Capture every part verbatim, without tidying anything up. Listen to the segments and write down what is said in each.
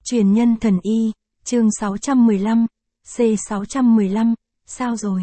Truyền nhân thần y, chương sáu trăm mười lăm, C sáu trăm mười lăm, sao rồi?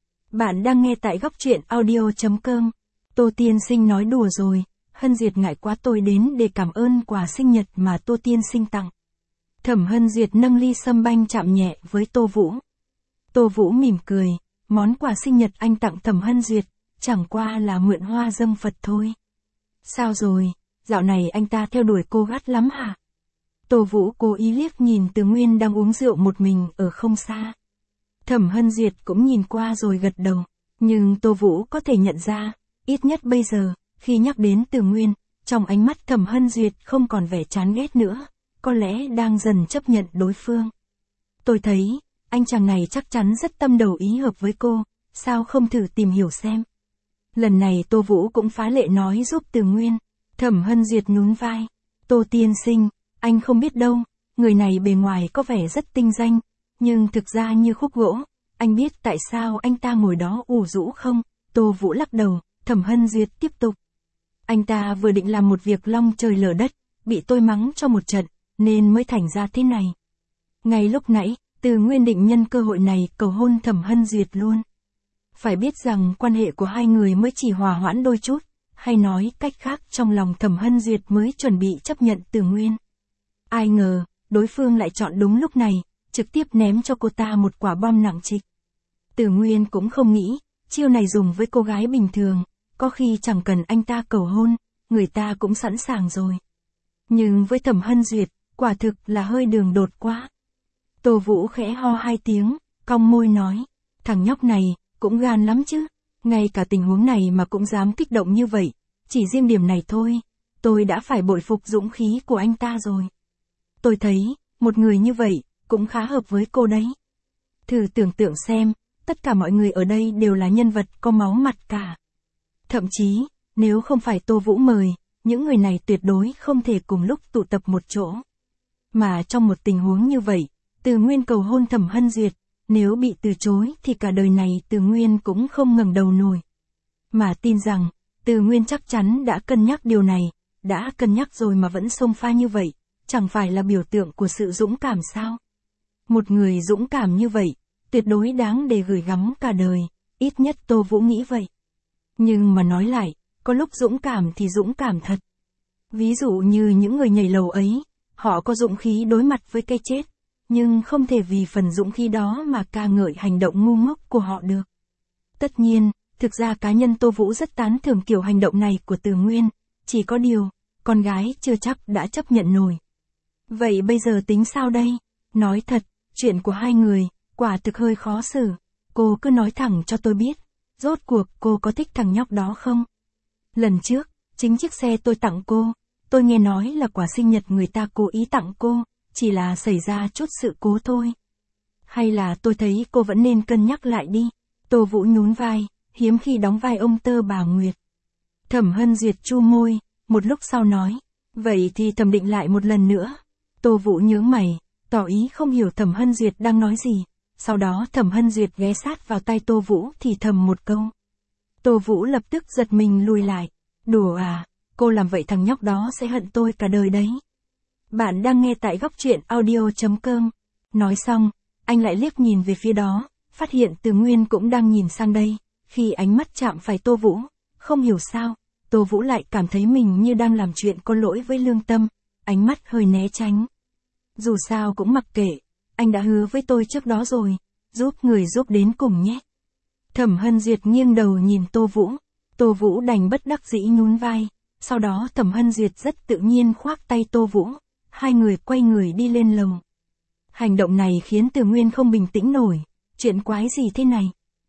Bạn đang nghe tại góc truyện audio.com. Tô Tiên Sinh nói đùa rồi, Hân Duyệt ngại quá tôi đến để cảm ơn quà sinh nhật mà Tô Tiên Sinh tặng. Thẩm Hân Duyệt nâng ly sâm banh chạm nhẹ với Tô Vũ. Tô Vũ mỉm cười, món quà sinh nhật anh tặng Thẩm Hân Duyệt, chẳng qua là mượn hoa dâng Phật thôi. Sao rồi, dạo này anh ta theo đuổi cô gắt lắm hả? Tô Vũ cố ý liếc nhìn Từ Nguyên đang uống rượu một mình ở không xa. Thẩm Hân Duyệt cũng nhìn qua rồi gật đầu, nhưng Tô Vũ có thể nhận ra, ít nhất bây giờ, khi nhắc đến Từ Nguyên, trong ánh mắt Thẩm Hân Duyệt không còn vẻ chán ghét nữa, có lẽ đang dần chấp nhận đối phương. Tôi thấy, anh chàng này chắc chắn rất tâm đầu ý hợp với cô, sao không thử tìm hiểu xem. Lần này Tô Vũ cũng phá lệ nói giúp Từ Nguyên. Thẩm Hân Duyệt nhún vai. Tô Tiên Sinh, anh không biết đâu, người này bề ngoài có vẻ rất tinh danh, nhưng thực ra như khúc gỗ. Anh biết tại sao anh ta ngồi đó ủ rũ không? Tô Vũ lắc đầu. Thẩm Hân Duyệt tiếp tục. Anh ta vừa định làm một việc long trời lở đất, bị tôi mắng cho một trận, nên mới thành ra thế này. Ngay lúc nãy, Từ Nguyên định nhân cơ hội này cầu hôn Thẩm Hân Duyệt luôn. Phải biết rằng quan hệ của hai người mới chỉ hòa hoãn đôi chút, hay nói cách khác trong lòng Thẩm Hân Duyệt mới chuẩn bị chấp nhận Từ Nguyên. Ai ngờ, đối phương lại chọn đúng lúc này, trực tiếp ném cho cô ta một quả bom nặng trịch. Từ Nguyên cũng không nghĩ, chiêu này dùng với cô gái bình thường, có khi chẳng cần anh ta cầu hôn, người ta cũng sẵn sàng rồi. Nhưng với Thẩm Hân Duyệt, quả thực là hơi đường đột quá. Tô Vũ khẽ ho hai tiếng, cong môi nói, thằng nhóc này, cũng gan lắm chứ, ngay cả tình huống này mà cũng dám kích động như vậy, chỉ riêng điểm này thôi, tôi đã phải bội phục dũng khí của anh ta rồi. Tôi thấy, một người như vậy, cũng khá hợp với cô đấy. Thử tưởng tượng xem, tất cả mọi người ở đây đều là nhân vật có máu mặt cả. Thậm chí, nếu không phải Tô Vũ mời, những người này tuyệt đối không thể cùng lúc tụ tập một chỗ. Mà trong một tình huống như vậy, Từ Nguyên cầu hôn Thẩm Hân Duyệt, nếu bị từ chối thì cả đời này Từ Nguyên cũng không ngẩng đầu nổi. Mà tin rằng, Từ Nguyên chắc chắn đã cân nhắc điều này, đã cân nhắc rồi mà vẫn xông pha như vậy, chẳng phải là biểu tượng của sự dũng cảm sao? Một người dũng cảm như vậy, tuyệt đối đáng để gửi gắm cả đời, ít nhất Tô Vũ nghĩ vậy. Nhưng mà nói lại, có lúc dũng cảm thì dũng cảm thật. Ví dụ như những người nhảy lầu ấy, họ có dũng khí đối mặt với cái chết, nhưng không thể vì phần dũng khí đó mà ca ngợi hành động ngu ngốc của họ được. Tất nhiên, thực ra cá nhân Tô Vũ rất tán thưởng kiểu hành động này của Từ Nguyên, chỉ có điều, con gái chưa chắc đã chấp nhận nổi. Vậy bây giờ tính sao đây? Nói thật, chuyện của hai người, quả thực hơi khó xử. Cô cứ nói thẳng cho tôi biết, rốt cuộc cô có thích thằng nhóc đó không? Lần trước, chính chiếc xe tôi tặng cô, tôi nghe nói là quà sinh nhật người ta cố ý tặng cô, chỉ là xảy ra chút sự cố thôi. Hay là tôi thấy cô vẫn nên cân nhắc lại đi. Tô Vũ nhún vai, hiếm khi đóng vai ông tơ bà Nguyệt. Thẩm Hân Duyệt chu môi, một lúc sau nói, vậy thì thẩm định lại một lần nữa. Tô Vũ nhướng mày, tỏ ý không hiểu Thẩm Hân Duyệt đang nói gì. Sau đó Thẩm Hân Duyệt ghé sát vào tay Tô Vũ thì thầm một câu. Tô Vũ lập tức giật mình lùi lại. Đùa à, cô làm vậy thằng nhóc đó sẽ hận tôi cả đời đấy. Bạn đang nghe tại góc truyện audio.com. Nói xong, anh lại liếc nhìn về phía đó, phát hiện Từ Nguyên cũng đang nhìn sang đây. Khi ánh mắt chạm phải Tô Vũ, không hiểu sao, Tô Vũ lại cảm thấy mình như đang làm chuyện có lỗi với lương tâm, ánh mắt hơi né tránh. Dù sao cũng mặc kệ, anh đã hứa với tôi trước đó rồi, giúp người giúp đến cùng nhé. Thẩm Hân Duyệt nghiêng đầu nhìn Tô Vũ, Tô Vũ đành bất đắc dĩ nhún vai, sau đó Thẩm Hân Duyệt rất tự nhiên khoác tay Tô Vũ, hai người quay người đi lên lầu. Hành động này khiến Từ Nguyên không bình tĩnh nổi, chuyện quái gì thế này?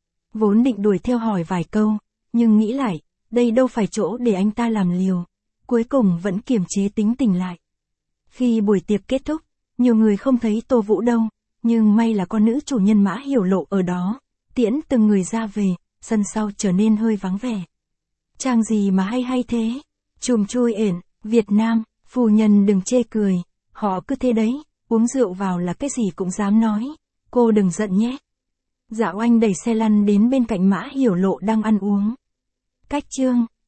Vốn định đuổi theo hỏi vài câu, nhưng nghĩ lại, đây đâu phải chỗ để anh ta làm liều, cuối cùng vẫn kiềm chế tính tình lại. Khi buổi tiệc kết thúc, nhiều người không thấy Tô Vũ đâu, nhưng may là con nữ chủ nhân Mã Hiểu Lộ ở đó, tiễn từng người ra về, sân sau trở nên hơi vắng vẻ. Trang gì mà hay hay thế? Chùm chui ển, Việt Nam, phu nhân đừng chê cười, họ cứ thế đấy, uống rượu vào là cái gì cũng dám nói, cô đừng giận nhé. Dạo Anh đẩy xe lăn đến bên cạnh Mã Hiểu Lộ đang ăn uống. Cách chương